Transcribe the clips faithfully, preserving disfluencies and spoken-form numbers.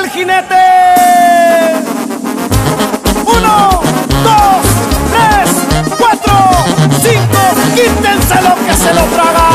el jinete. Uno, dos, tres, cuatro, cinco. Quítenselo que se lo traga.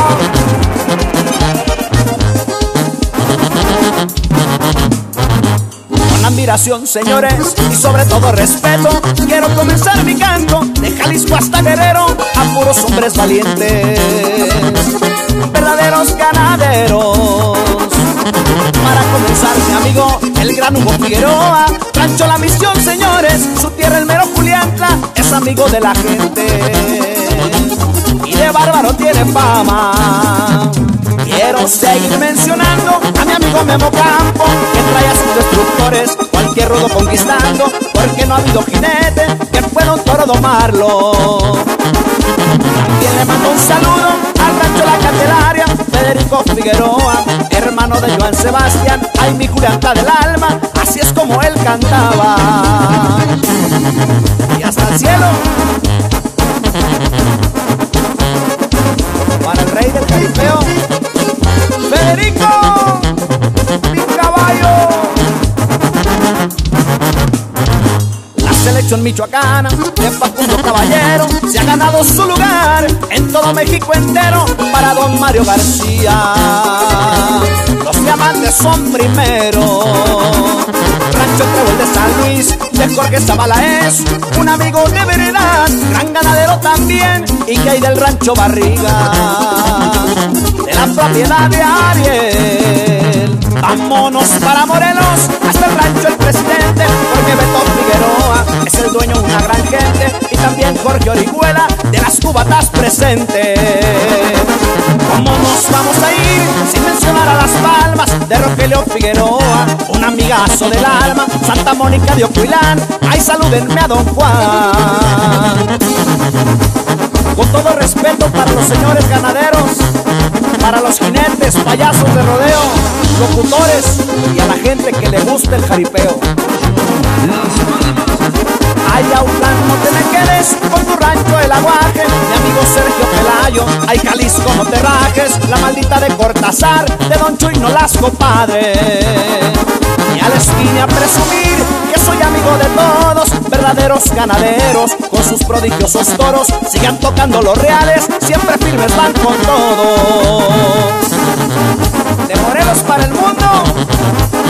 Con admiración, señores, y sobre todo respeto, quiero comenzar mi canto de Jalisco hasta Guerrero a puros hombres valientes, verdaderos ganaderos. Para comenzar, mi amigo, el gran Hugo Figueroa, Rancho La Misión, señores, su tierra el mero Juliantla, es amigo de la gente y de bárbaro tiene fama. Quiero seguir mencionando a mi amigo Memo Campo, que trae a sus destructores cualquier rudo conquistando, porque no ha habido jinete que pueda un toro domarlo. También le mando un saludo al Rancho La Candelaria, Federico Figueroa, hermano de Joan Sebastián, ay mi Julianta del alma, así es como él cantaba. Y hasta el cielo para el rey del jaripeo, Federico, mi caballo. La selección michoacana de Facundo Caballero se ha ganado su lugar en todo México entero para don Mario García. Los diamantes son primero. Rancho Trébol de San Luis de Jorge Zavala es un amigo de verdad, gran ganadero también, y que hay del Rancho Barriga, de la propiedad de Ariel. Vámonos para Morelos, hasta el Rancho El Presidente, porque Beto Figueroa es el dueño de una gran gente, y también Jorge Orihuela de las cubatas presentes. ¿Cómo nos vamos a ir sin mencionar a Las Palmas de Rogelio Figueroa, un amigazo del alma, Santa Mónica de Ocuilán, ay salúdenme a don Juan. Con todo respeto para los señores ganaderos, para los jinetes, payasos de rodeo, locutores y a la gente que le gusta el jaripeo. Ay, Autlán, no te me quedes con tu rancho El Aguaje, mi amigo Sergio Pelayo. Ay, Jalisco, no te rajes, la maldita de Cortázar, de Don Chuy Nolasco, padre. Y a la esquina presumir que soy amigo de todos, verdaderos ganaderos, con sus prodigiosos toros, sigan tocando los reales, siempre firmes van con todo. De Morelos para el mundo,